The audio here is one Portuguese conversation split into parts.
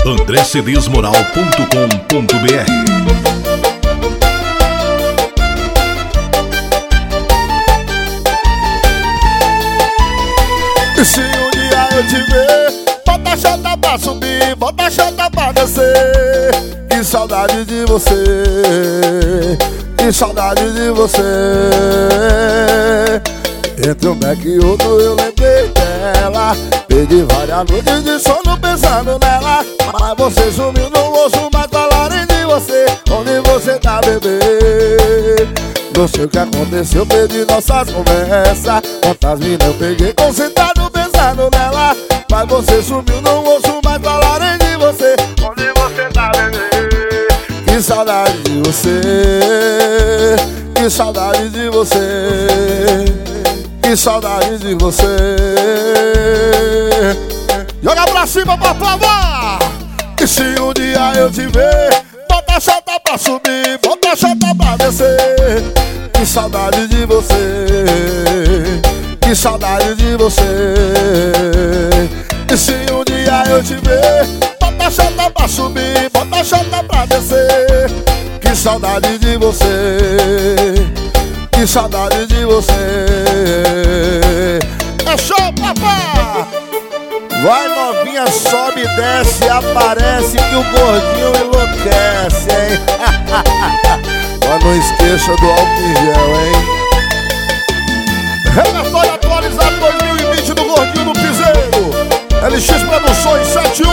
andrecedesmoral.com.br. E se um dia eu te ver, bota a chata pra subir, bota a chata pra descer. Que saudade de você, que saudade de você. Entre um beck e outro eu lembrei dela. Perdi várias noites de sono pensando nela. Mas você sumiu, não ouço mais falarem de você. Onde você tá, bebê? Não sei o que aconteceu, perdi nossas conversas. Quantas minas eu peguei concentrado pensando nela. Mas você sumiu, não ouço mais falarem de você. Onde você tá, bebê? Que saudade de você, que saudade de você, que saudade de você. Joga pra cima, papá! E se um dia eu te ver, bota a chata pra subir, bota a chata pra descer. Que saudade de você, que saudade de você. E se um dia eu te ver, bota a chata pra subir, bota a chata pra descer. Que saudade de você, que saudade de você. É show, papá! Vai novinha, sobe e desce, aparece que o gordinho enlouquece, hein? Mas não esqueça do álcool em gel, hein? Relatório atualizado 2020 do gordinho do piseiro. LX Produções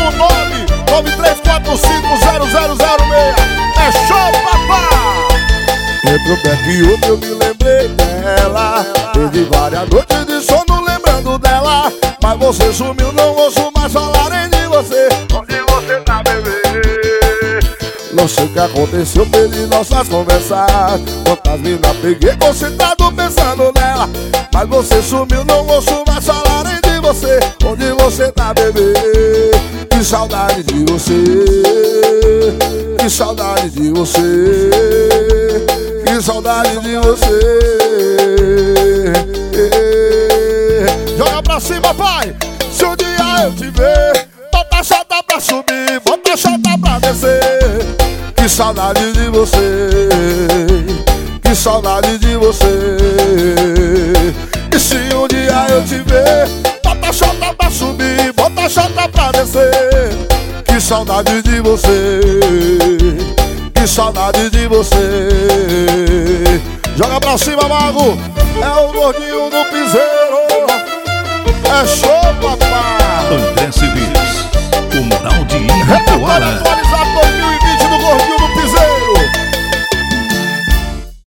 719-9345-0006. É show, papá! Entre um beck e outro eu me lembrei dela. Perdi várias noites de sono lembrando dela. Mas você sumiu, não ouço mais falarem de você. Onde você tá, bebê? Não sei o que aconteceu, perdi nossas conversas. Quantas minas peguei concentrado pensando nela. Mas você sumiu, não ouço mais falarem de você. Onde você tá, bebê? Que saudade de você, que saudade de você, que saudade de você. Joga pra cima, pai! Se um dia eu te ver, bota a chata pra subir, bota a chata pra descer. Que saudade de você, que saudade de você. E se um dia eu te ver, bota a chata pra subir, bota a chata pra descer. Que saudade de você, que saudade de você. Joga pra cima, mago! É o gordinho do piseiro. É show, papai! André CD